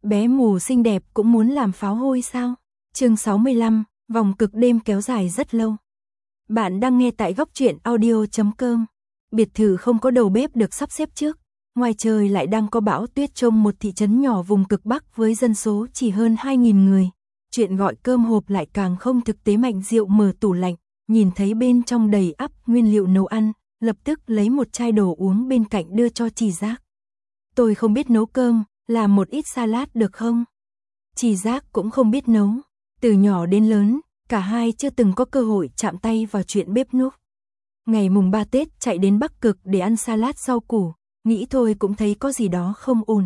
Bé mù xinh đẹp cũng muốn làm pháo hôi sao? Chương 65, vòng cực đêm kéo dài rất lâu. Bạn đang nghe tại góc truyện audio.com. Biệt thự không có đầu bếp được sắp xếp trước. Ngoài trời lại đang có bão tuyết trong một thị trấn nhỏ vùng cực Bắc với dân số chỉ hơn 2.000 người. Chuyện gọi cơm hộp lại càng không thực tế. Mạnh Diệu mở tủ lạnh, nhìn thấy bên trong đầy ắp nguyên liệu nấu ăn, lập tức lấy một chai đồ uống bên cạnh đưa cho Chỉ Giác. Tôi không biết nấu cơm, làm một ít salad được không? Chỉ Giác cũng không biết nấu. Từ nhỏ đến lớn, cả hai chưa từng có cơ hội chạm tay vào chuyện bếp núc. Ngày mùng 3 Tết chạy đến Bắc Cực để ăn salad rau củ, nghĩ thôi cũng thấy có gì đó không ổn.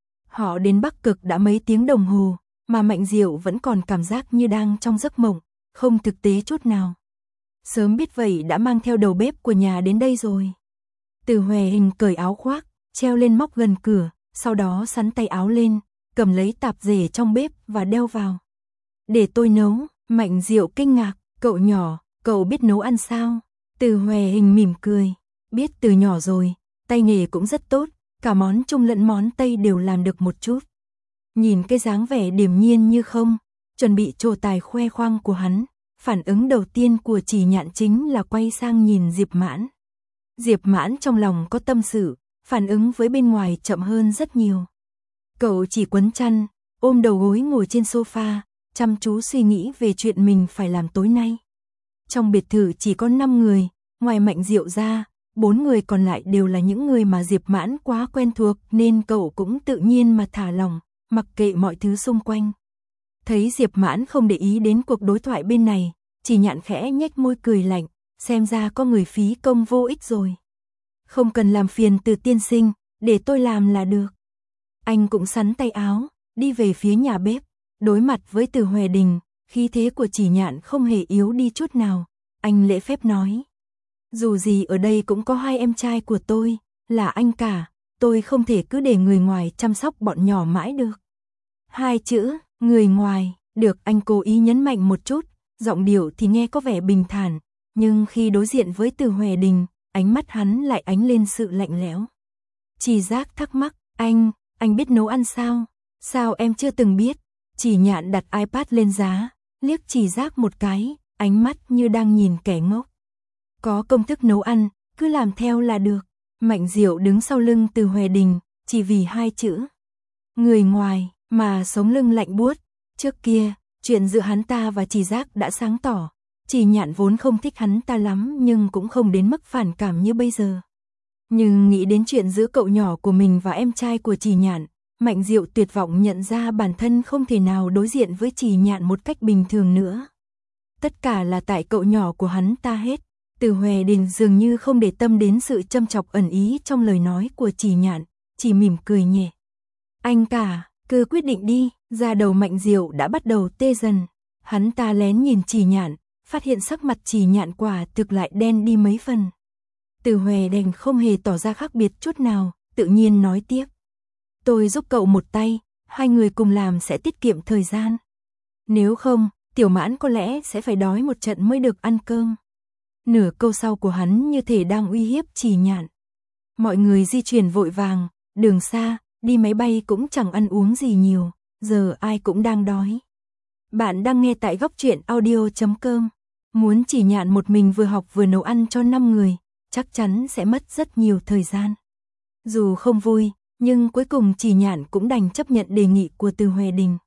Họ đến Bắc Cực đã mấy tiếng đồng hồ, mà Mạnh Diệu vẫn còn cảm giác như đang trong giấc mộng, không thực tế chút nào. Sớm biết vậy đã mang theo đầu bếp của nhà đến đây rồi. Từ Hòe Hình cởi áo khoác, treo lên móc gần cửa, sau đó xắn tay áo lên, cầm lấy tạp dề trong bếp và đeo vào. Để tôi nấu. Mạnh Diệu kinh ngạc, cậu nhỏ, cậu biết nấu ăn sao? Từ Hòe Hình mỉm cười, biết từ nhỏ rồi, tay nghề cũng rất tốt, cả món Trung lẫn món Tây đều làm được một chút. Nhìn cái dáng vẻ điềm nhiên như không, chuẩn bị trổ tài khoe khoang của hắn, phản ứng đầu tiên của Chỉ Nhạn chính là quay sang nhìn Diệp Mãn. Diệp Mãn trong lòng có tâm sự, phản ứng với bên ngoài chậm hơn rất nhiều. Cậu chỉ quấn chăn, ôm đầu gối ngồi trên sofa, chăm chú suy nghĩ về chuyện mình phải làm tối nay. Trong biệt thự chỉ có 5 người, ngoài Mạnh Diệu ra, 4 người còn lại đều là những người mà Diệp Mãn quá quen thuộc nên cậu cũng tự nhiên mà thả lỏng, mặc kệ mọi thứ xung quanh. Thấy Diệp Mãn không để ý đến cuộc đối thoại bên này, Chỉ Nhạn khẽ nhếch môi cười lạnh, xem ra có người phí công vô ích rồi. Không cần làm phiền Từ tiên sinh, để tôi làm là được. Anh cũng xắn tay áo, đi về phía nhà bếp. Đối mặt với Từ Hòe Đình, khí thế của Chỉ Nhạn không hề yếu đi chút nào. Anh lễ phép nói, dù gì ở đây cũng có 2 em trai của tôi, là anh cả, tôi không thể cứ để người ngoài chăm sóc bọn nhỏ mãi được. 2 chữ, người ngoài, được anh cố ý nhấn mạnh một chút, giọng điệu thì nghe có vẻ bình thản, nhưng khi đối diện với Từ Hòe Đình, ánh mắt hắn lại ánh lên sự lạnh lẽo. Chỉ Giác thắc mắc, anh biết nấu ăn sao? Sao em chưa từng biết? Chỉ Nhạn đặt iPad lên giá, liếc Chỉ Giác một cái, ánh mắt như đang nhìn kẻ ngốc. Có công thức nấu ăn, cứ làm theo là được. Mạnh Diệu đứng sau lưng Từ Hòe Đình, chỉ vì 2 chữ. Người ngoài, mà sống lưng lạnh buốt. Trước kia, chuyện giữa hắn ta và Chỉ Giác đã sáng tỏ. Chỉ Nhạn vốn không thích hắn ta lắm nhưng cũng không đến mức phản cảm như bây giờ. Nhưng nghĩ đến chuyện giữa cậu nhỏ của mình và em trai của Chỉ Nhạn, Mạnh Diệu tuyệt vọng nhận ra bản thân không thể nào đối diện với Chỉ Nhạn một cách bình thường nữa. Tất cả là tại cậu nhỏ của hắn ta hết. Từ Hòe Đình dường như không để tâm đến sự châm chọc ẩn ý trong lời nói của Chỉ Nhạn, chỉ mỉm cười nhẹ. Anh cả, cứ quyết định đi. Da đầu Mạnh Diệu đã bắt đầu tê dần. Hắn ta lén nhìn Chỉ Nhạn, phát hiện sắc mặt Chỉ Nhạn quả thực lại đen đi mấy phần. Từ Hòe Đình không hề tỏ ra khác biệt chút nào, tự nhiên nói tiếp. Tôi giúp cậu một tay, 2 người cùng làm sẽ tiết kiệm thời gian. Nếu không, Tiểu Mãn có lẽ sẽ phải đói một trận mới được ăn cơm. Nửa câu sau của hắn như thể đang uy hiếp Chỉ Nhạn. Mọi người di chuyển vội vàng, đường xa, đi máy bay cũng chẳng ăn uống gì nhiều, giờ ai cũng đang đói. Bạn đang nghe tại góc truyện audio.com. Muốn Chỉ Nhạn một mình vừa học vừa nấu ăn cho 5 người, chắc chắn sẽ mất rất nhiều thời gian. Dù không vui, nhưng cuối cùng Chỉ Nhạn cũng đành chấp nhận đề nghị của Từ Hòe Đình.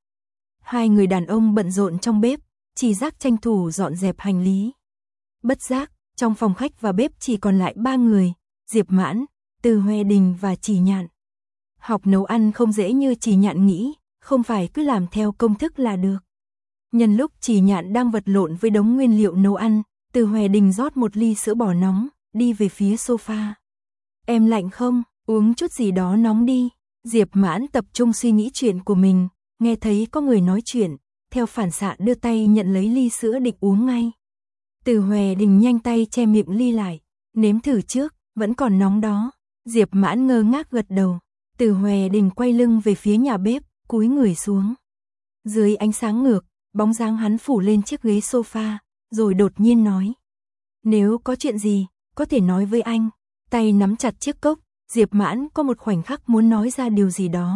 2 người đàn ông bận rộn trong bếp, Chỉ Giác tranh thủ dọn dẹp hành lý. Bất giác, trong phòng khách và bếp chỉ còn lại 3 người, Diệp Mãn, Từ Hòe Đình và Chỉ Nhạn. Học nấu ăn không dễ như Chỉ Nhạn nghĩ, không phải cứ làm theo công thức là được. Nhân lúc Chỉ Nhạn đang vật lộn với đống nguyên liệu nấu ăn, Từ Hòe Đình rót một ly sữa bò nóng, đi về phía sofa. Em lạnh không? Uống chút gì đó nóng đi. Diệp Mãn tập trung suy nghĩ chuyện của mình, nghe thấy có người nói chuyện, theo phản xạ đưa tay nhận lấy ly sữa định uống ngay. Từ Hòe Đình nhanh tay che miệng ly lại, nếm thử trước, vẫn còn nóng đó. Diệp Mãn ngơ ngác gật đầu. Từ Hòe Đình quay lưng về phía nhà bếp, cúi người xuống. Dưới ánh sáng ngược, bóng dáng hắn phủ lên chiếc ghế sofa, rồi đột nhiên nói. Nếu có chuyện gì, có thể nói với anh. Tay nắm chặt chiếc cốc, Diệp Mãn có một khoảnh khắc muốn nói ra điều gì đó,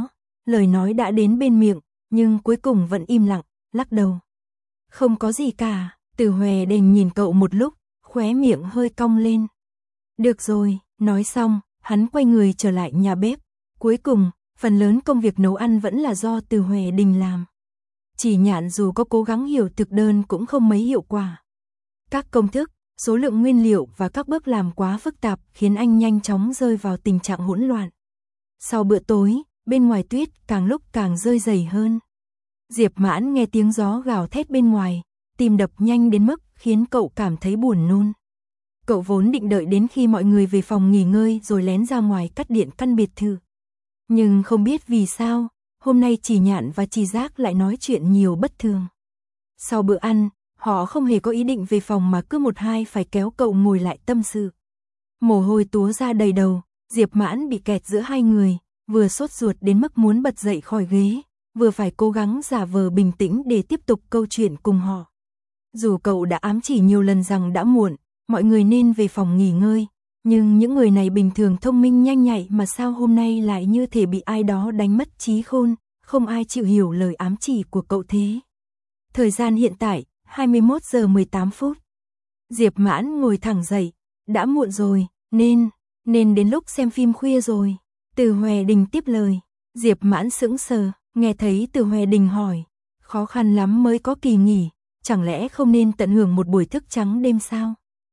lời nói đã đến bên miệng, nhưng cuối cùng vẫn im lặng, lắc đầu. Không có gì cả. Từ Hòe Đình nhìn cậu một lúc, khóe miệng hơi cong lên. Được rồi, nói xong, hắn quay người trở lại nhà bếp. Cuối cùng, phần lớn công việc nấu ăn vẫn là do Từ Hòe Đình làm. Chỉ Nhạn dù có cố gắng hiểu thực đơn cũng không mấy hiệu quả. Các công thức, số lượng nguyên liệu và các bước làm quá phức tạp khiến anh nhanh chóng rơi vào tình trạng hỗn loạn. Sau bữa tối, bên ngoài tuyết càng lúc càng rơi dày hơn. Diệp Mãn nghe tiếng gió gào thét bên ngoài, tim đập nhanh đến mức khiến cậu cảm thấy buồn nôn. Cậu vốn định đợi đến khi mọi người về phòng nghỉ ngơi rồi lén ra ngoài cắt điện căn biệt thự. Nhưng không biết vì sao, hôm nay Chỉ Nhạn và Chỉ Giác lại nói chuyện nhiều bất thường. Sau bữa ăn, họ không hề có ý định về phòng mà cứ một hai phải kéo cậu ngồi lại tâm sự. Mồ hôi túa ra đầy đầu, Diệp Mãn bị kẹt giữa hai người, vừa sốt ruột đến mức muốn bật dậy khỏi ghế, vừa phải cố gắng giả vờ bình tĩnh để tiếp tục câu chuyện cùng họ. Dù cậu đã ám chỉ nhiều lần rằng đã muộn, mọi người nên về phòng nghỉ ngơi, nhưng những người này bình thường thông minh nhanh nhạy mà sao hôm nay lại như thể bị ai đó đánh mất trí khôn, không ai chịu hiểu lời ám chỉ của cậu thế. Thời gian hiện tại, 21 giờ 18 phút. Diệp Mãn ngồi thẳng dậy, đã muộn rồi, nên đến lúc xem phim khuya rồi. Từ Hòe Đình tiếp lời. Diệp Mãn sững sờ, nghe thấy Từ Hòe Đình hỏi, khó khăn lắm mới có kỳ nghỉ, chẳng lẽ không nên tận hưởng một buổi thức trắng đêm sao?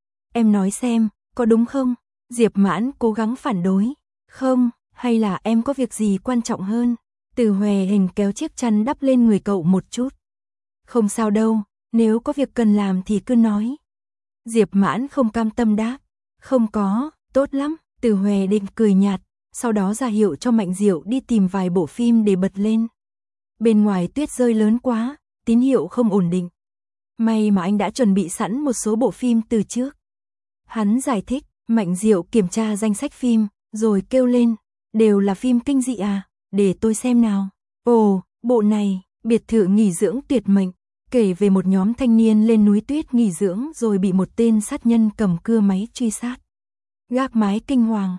Em nói xem, có đúng không? Diệp Mãn cố gắng phản đối. Không, hay là em có việc gì quan trọng hơn? Từ Hòe Đình kéo chiếc chăn đắp lên người cậu một chút. Không sao đâu, nếu có việc cần làm thì cứ nói. Diệp Mãn không cam tâm đáp. Không có, tốt lắm. Từ Hòe Đình cười nhạt, sau đó ra hiệu cho Mạnh Diệu đi tìm vài bộ phim để bật lên. Bên ngoài tuyết rơi lớn quá, tín hiệu không ổn định. May mà anh đã chuẩn bị sẵn một số bộ phim từ trước. Hắn giải thích. Mạnh Diệu kiểm tra danh sách phim, rồi kêu lên, đều là phim kinh dị à, để tôi xem nào. Ồ, bộ này, biệt thự nghỉ dưỡng tuyệt mệnh, kể về một nhóm thanh niên lên núi tuyết nghỉ dưỡng rồi bị một tên sát nhân cầm cưa máy truy sát. Gác mái kinh hoàng,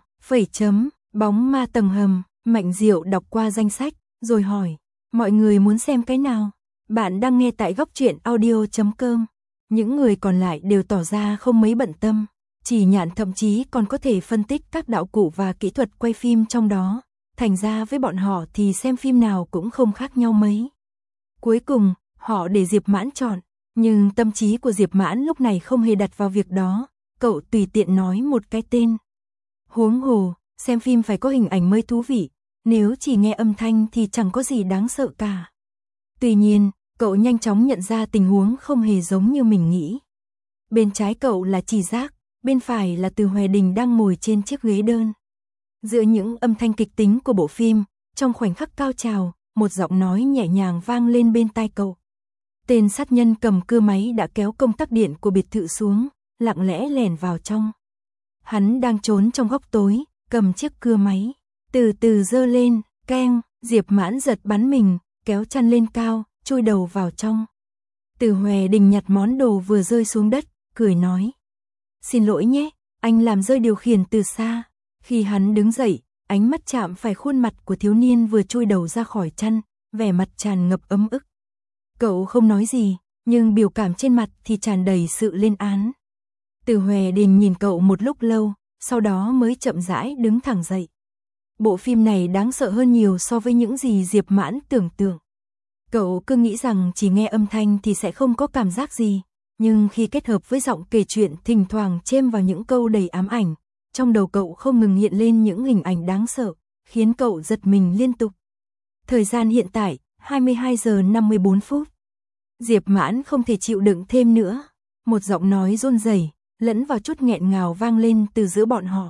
bóng ma tầng hầm. Mạnh Diệu đọc qua danh sách, rồi hỏi, mọi người muốn xem cái nào? Bạn đang nghe tại góc truyện audio.com. Những người còn lại đều tỏ ra không mấy bận tâm. Chỉ Nhạn thậm chí còn có thể phân tích các đạo cụ và kỹ thuật quay phim trong đó, thành ra với bọn họ thì xem phim nào cũng không khác nhau mấy. Cuối cùng, họ để Diệp Mãn chọn, nhưng tâm trí của Diệp Mãn lúc này không hề đặt vào việc đó, cậu tùy tiện nói một cái tên. Huống hồ, xem phim phải có hình ảnh mới thú vị, nếu chỉ nghe âm thanh thì chẳng có gì đáng sợ cả. Tuy nhiên, cậu nhanh chóng nhận ra tình huống không hề giống như mình nghĩ. Bên trái cậu là Chỉ Giác, bên phải là Từ Hòe Đình đang ngồi trên chiếc ghế đơn. Giữa những âm thanh kịch tính của bộ phim, trong khoảnh khắc cao trào, một giọng nói nhẹ nhàng vang lên bên tai cậu. Tên sát nhân cầm cưa máy đã kéo công tắc điện của biệt thự xuống, lặng lẽ lẻn vào trong. Hắn đang trốn trong góc tối, cầm chiếc cưa máy, từ từ giơ lên, keng. Diệp Mãn giật bắn mình, kéo chăn lên cao, chui đầu vào trong. Từ Hòe Đình nhặt món đồ vừa rơi xuống đất, cười nói. Xin lỗi nhé, anh làm rơi điều khiển từ xa. Khi hắn đứng dậy, ánh mắt chạm phải khuôn mặt của thiếu niên vừa chui đầu ra khỏi chăn, vẻ mặt tràn ngập ấm ức. Cậu không nói gì, nhưng biểu cảm trên mặt thì tràn đầy sự lên án. Từ Hòe Đình nhìn cậu một lúc lâu, sau đó mới chậm rãi đứng thẳng dậy. Bộ phim này đáng sợ hơn nhiều so với những gì Diệp Mãn tưởng tượng. Cậu cứ nghĩ rằng chỉ nghe âm thanh thì sẽ không có cảm giác gì, nhưng khi kết hợp với giọng kể chuyện thỉnh thoảng chêm vào những câu đầy ám ảnh, trong đầu cậu không ngừng hiện lên những hình ảnh đáng sợ, khiến cậu giật mình liên tục. Thời gian hiện tại, 22 giờ 54 phút. Diệp Mãn không thể chịu đựng thêm nữa. Một giọng nói run rẩy, lẫn vào chút nghẹn ngào vang lên từ giữa bọn họ.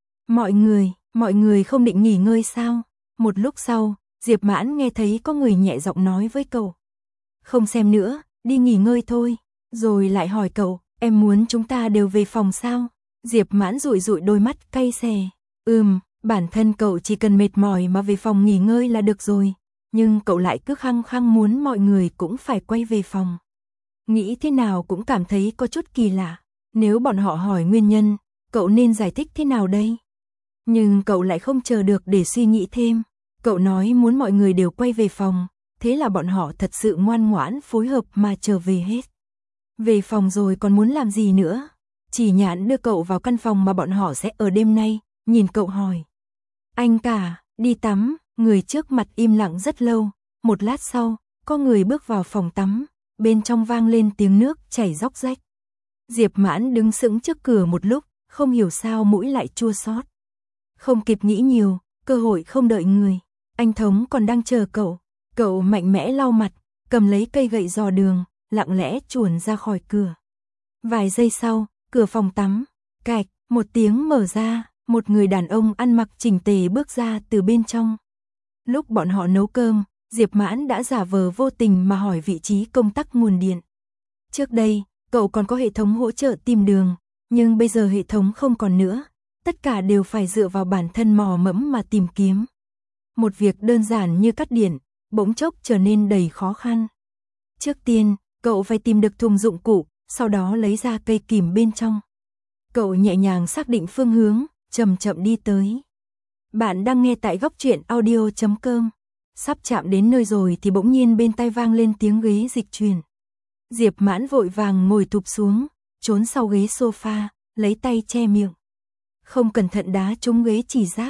Mọi người không định nghỉ ngơi sao? Một lúc sau, Diệp Mãn nghe thấy có người nhẹ giọng nói với cậu. Không xem nữa, đi nghỉ ngơi thôi. Rồi lại hỏi cậu, em muốn chúng ta đều về phòng sao? Diệp Mãn dụi dụi đôi mắt cay xè. Bản thân cậu chỉ cần mệt mỏi mà về phòng nghỉ ngơi là được rồi. Nhưng cậu lại cứ khăng khăng muốn mọi người cũng phải quay về phòng. Nghĩ thế nào cũng cảm thấy có chút kỳ lạ. Nếu bọn họ hỏi nguyên nhân, cậu nên giải thích thế nào đây? Nhưng cậu lại không chờ được để suy nghĩ thêm. Cậu nói muốn mọi người đều quay về phòng, thế là bọn họ thật sự ngoan ngoãn phối hợp mà trở về hết. Về phòng rồi còn muốn làm gì nữa? Chỉ Nhạn đưa cậu vào căn phòng mà bọn họ sẽ ở đêm nay, nhìn cậu hỏi. Anh cả, đi tắm, người trước mặt im lặng rất lâu, một lát sau, có người bước vào phòng tắm, bên trong vang lên tiếng nước chảy róc rách. Diệp Mãn đứng sững trước cửa một lúc, không hiểu sao mũi lại chua xót. Không kịp nghĩ nhiều, cơ hội không đợi người, anh Thống còn đang chờ cậu mạnh mẽ lau mặt, cầm lấy cây gậy dò đường, lặng lẽ chuồn ra khỏi cửa. Vài giây sau, cửa phòng tắm, cạch, một tiếng mở ra, một người đàn ông ăn mặc chỉnh tề bước ra từ bên trong. Lúc bọn họ nấu cơm, Diệp Mãn đã giả vờ vô tình mà hỏi vị trí công tắc nguồn điện. Trước đây, cậu còn có hệ thống hỗ trợ tìm đường, nhưng bây giờ hệ thống không còn nữa, tất cả đều phải dựa vào bản thân mò mẫm mà tìm kiếm. Một việc đơn giản như cắt điện, bỗng chốc trở nên đầy khó khăn. Trước tiên, cậu phải tìm được thùng dụng cụ, sau đó lấy ra cây kìm bên trong. Cậu nhẹ nhàng xác định phương hướng, chậm chậm đi tới. Bạn đang nghe tại góc truyện audio.com. Sắp chạm đến nơi rồi thì bỗng nhiên bên tai vang lên tiếng ghế dịch chuyển. Diệp Mãn vội vàng ngồi thụp xuống, trốn sau ghế sofa, lấy tay che miệng. Không cẩn thận đá trúng ghế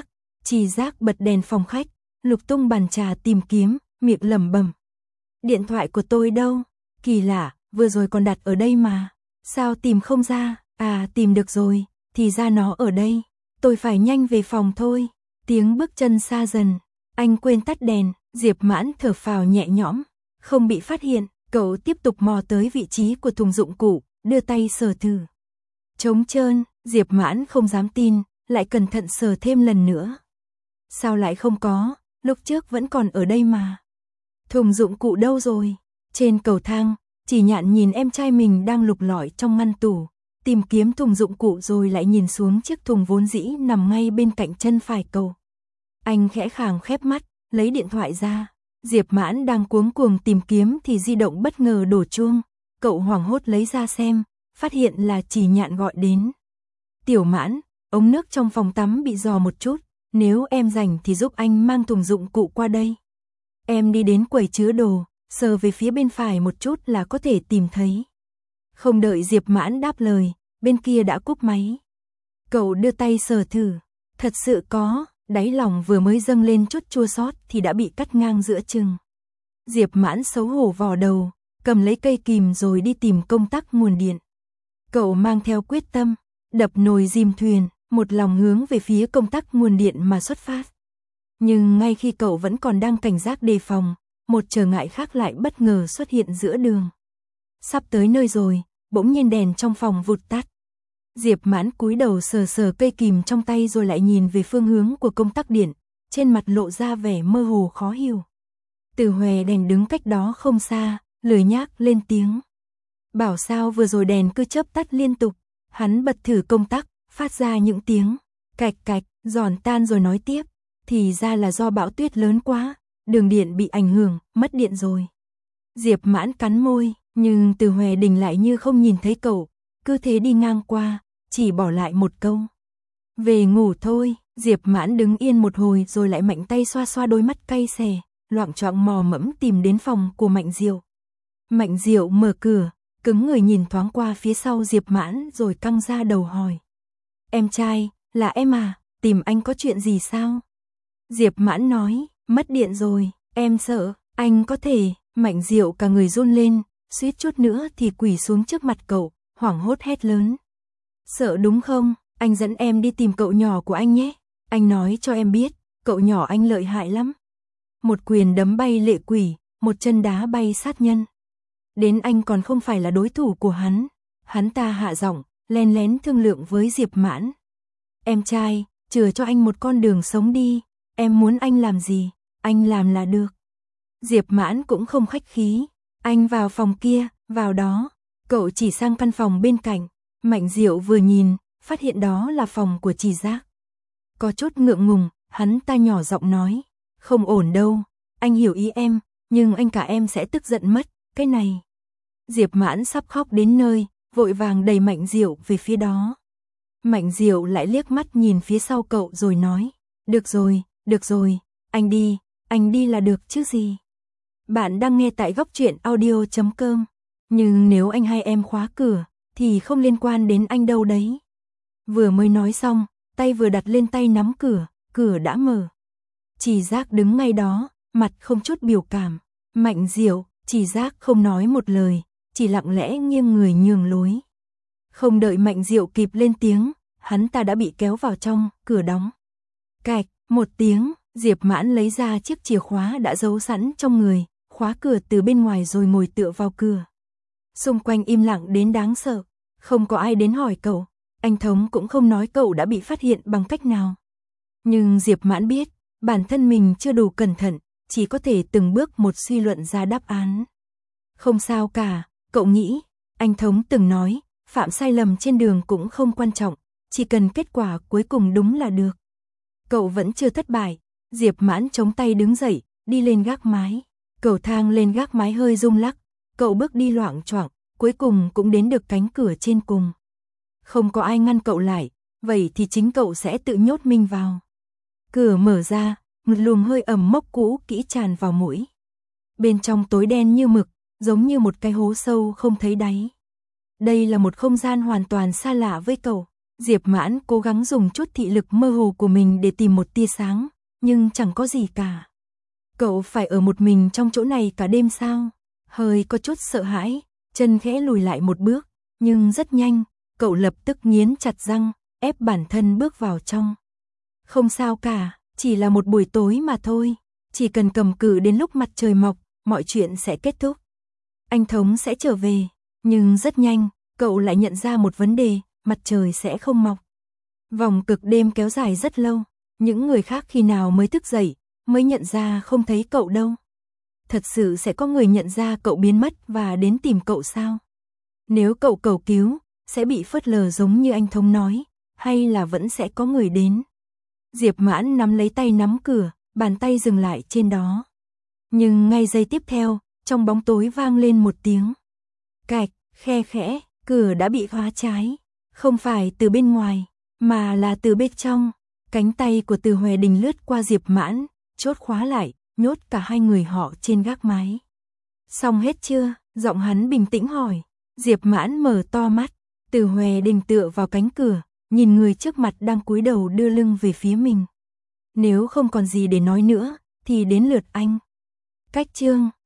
Chỉ Giác bật đèn phòng khách, lục tung bàn trà tìm kiếm, miệng lẩm bẩm. Điện thoại của tôi đâu? Kỳ lạ, vừa rồi còn đặt ở đây mà. Sao tìm không ra? À, tìm được rồi, thì ra nó ở đây. Tôi phải nhanh về phòng thôi. Tiếng bước chân xa dần. Anh quên tắt đèn, Diệp Mãn thở phào nhẹ nhõm. Không bị phát hiện, cậu tiếp tục mò tới vị trí của thùng dụng cụ, đưa tay sờ thử. Trống trơn, Diệp Mãn không dám tin, lại cẩn thận sờ thêm lần nữa. Sao lại không có, lúc trước vẫn còn ở đây mà. Thùng dụng cụ đâu rồi? Trên cầu thang, Chỉ Nhạn nhìn em trai mình đang lục lọi trong ngăn tủ, tìm kiếm thùng dụng cụ rồi lại nhìn xuống chiếc thùng vốn dĩ nằm ngay bên cạnh chân phải cậu. Anh khẽ khàng khép mắt, lấy điện thoại ra. Diệp Mãn đang cuống cuồng tìm kiếm thì di động bất ngờ đổ chuông. Cậu hoảng hốt lấy ra xem, phát hiện là Chỉ Nhạn gọi đến. Tiểu Mãn, ống nước trong phòng tắm bị rò một chút, nếu em rảnh thì giúp anh mang thùng dụng cụ qua đây. Em đi đến quầy chứa đồ, sờ về phía bên phải một chút là có thể tìm thấy. Không đợi Diệp Mãn đáp lời, bên kia đã cúp máy. Cậu đưa tay sờ thử, thật sự có, đáy lòng vừa mới dâng lên chút chua xót thì đã bị cắt ngang giữa chừng. Diệp Mãn xấu hổ vò đầu, cầm lấy cây kìm rồi đi tìm công tắc nguồn điện. Cậu mang theo quyết tâm, đập nồi dìm thuyền, một lòng hướng về phía công tắc nguồn điện mà xuất phát. Nhưng ngay khi cậu vẫn còn đang cảnh giác đề phòng, một trở ngại khác lại bất ngờ xuất hiện giữa đường. Sắp tới nơi rồi, bỗng nhiên đèn trong phòng vụt tắt. Diệp Mãn cúi đầu sờ sờ cây kìm trong tay rồi lại nhìn về phương hướng của công tắc điện, trên mặt lộ ra vẻ mơ hồ khó hiểu. Từ Hòe đèn đứng cách đó không xa, lười nhác lên tiếng. Bảo sao vừa rồi đèn cứ chớp tắt liên tục, hắn bật thử công tắc, phát ra những tiếng cạch cạch, giòn tan rồi nói tiếp, thì ra là do bão tuyết lớn quá, đường điện bị ảnh hưởng, mất điện rồi. Diệp Mãn cắn môi, nhưng Từ Hòe Đình lại như không nhìn thấy cậu, cứ thế đi ngang qua, chỉ bỏ lại một câu. Về ngủ thôi. Diệp Mãn đứng yên một hồi rồi lại mạnh tay xoa xoa đôi mắt cay xè, loạng choạng mò mẫm tìm đến phòng của Mạnh Diệu. Mạnh Diệu mở cửa, cứng người nhìn thoáng qua phía sau Diệp Mãn rồi căng ra đầu hỏi. Em trai, là em à, tìm anh có chuyện gì sao? Diệp Mãn nói, mất điện rồi, em sợ, anh có thể. Mạnh Diệu cả người run lên, suýt chút nữa thì quỳ xuống trước mặt cậu, hoảng hốt hét lớn. Sợ đúng không? Anh dẫn em đi tìm cậu nhỏ của anh nhé. Anh nói cho em biết, cậu nhỏ anh lợi hại lắm. Một quyền đấm bay lệ quỷ, một chân đá bay sát nhân. Đến anh còn không phải là đối thủ của hắn. Hắn ta hạ giọng, len lén thương lượng với Diệp Mãn. Em trai, chừa cho anh một con đường sống đi. Em muốn anh làm gì, anh làm là được. Diệp Mãn cũng không khách khí. Anh vào phòng kia, vào đó. Cậu chỉ sang căn phòng bên cạnh. Mạnh Diệu vừa nhìn, phát hiện đó là phòng của Chỉ Giác. Có chút ngượng ngùng, hắn ta nhỏ giọng nói. Không ổn đâu, anh hiểu ý em, nhưng anh cả em sẽ tức giận mất, cái này. Diệp Mãn sắp khóc đến nơi, vội vàng đẩy Mạnh Diệu về phía đó. Mạnh Diệu lại liếc mắt nhìn phía sau cậu rồi nói. Được rồi, anh đi là được chứ gì. Bạn đang nghe tại góc truyện audio.com. Nhưng nếu anh hay em khóa cửa, thì không liên quan đến anh đâu đấy. Vừa mới nói xong, tay vừa đặt lên tay nắm cửa, cửa đã mở. Chỉ Giác đứng ngay đó, mặt không chút biểu cảm. Mạnh Diệu, Chỉ Giác không nói một lời, chỉ lặng lẽ nghiêng người nhường lối. Không đợi Mạnh Diệu kịp lên tiếng, hắn ta đã bị kéo vào trong, cửa đóng. Cạch, một tiếng, Diệp Mãn lấy ra chiếc chìa khóa đã giấu sẵn trong người, khóa cửa từ bên ngoài rồi ngồi tựa vào cửa. Xung quanh im lặng đến đáng sợ, không có ai đến hỏi cậu, anh Thống cũng không nói cậu đã bị phát hiện bằng cách nào. Nhưng Diệp Mãn biết, bản thân mình chưa đủ cẩn thận, chỉ có thể từng bước một suy luận ra đáp án. Không sao cả, cậu nghĩ, anh Thống từng nói, phạm sai lầm trên đường cũng không quan trọng, chỉ cần kết quả cuối cùng đúng là được. Cậu vẫn chưa thất bại, Diệp Mãn chống tay đứng dậy, đi lên gác mái. Cầu thang lên gác mái hơi rung lắc, cậu bước đi loạng choạng, cuối cùng cũng đến được cánh cửa trên cùng. Không có ai ngăn cậu lại, vậy thì chính cậu sẽ tự nhốt mình vào. Cửa mở ra, một luồng hơi ẩm mốc cũ kỹ tràn vào mũi. Bên trong tối đen như mực, giống như một cái hố sâu không thấy đáy. Đây là một không gian hoàn toàn xa lạ với cậu. Diệp Mãn cố gắng dùng chút thị lực mơ hồ của mình để tìm một tia sáng, nhưng chẳng có gì cả. Cậu phải ở một mình trong chỗ này cả đêm sao? Hơi có chút sợ hãi, chân khẽ lùi lại một bước, nhưng rất nhanh, cậu lập tức nghiến chặt răng, ép bản thân bước vào trong. Không sao cả, chỉ là một buổi tối mà thôi, chỉ cần cầm cự đến lúc mặt trời mọc, mọi chuyện sẽ kết thúc. Anh Thống sẽ trở về, nhưng rất nhanh, cậu lại nhận ra một vấn đề, mặt trời sẽ không mọc. Vòng cực đêm kéo dài rất lâu, những người khác khi nào mới thức dậy, mới nhận ra không thấy cậu đâu. Thật sự sẽ có người nhận ra cậu biến mất và đến tìm cậu sao? Nếu cậu cầu cứu, sẽ bị phớt lờ giống như anh Thống nói, hay là vẫn sẽ có người đến? Diệp Mãn nắm lấy tay nắm cửa, bàn tay dừng lại trên đó. Nhưng ngay giây tiếp theo, trong bóng tối vang lên một tiếng. Cạch, khe khẽ, cửa đã bị khóa trái. Không phải từ bên ngoài, mà là từ bên trong. Cánh tay của Từ Hòe Đình lướt qua Diệp Mãn, chốt khóa lại, nhốt cả hai người họ trên gác mái. Xong hết chưa? Giọng hắn bình tĩnh hỏi. Diệp Mãn mở to mắt, Từ Hòe Đình tựa vào cánh cửa, nhìn người trước mặt đang cúi đầu đưa lưng về phía mình. Nếu không còn gì để nói nữa, thì đến lượt anh. Cách chương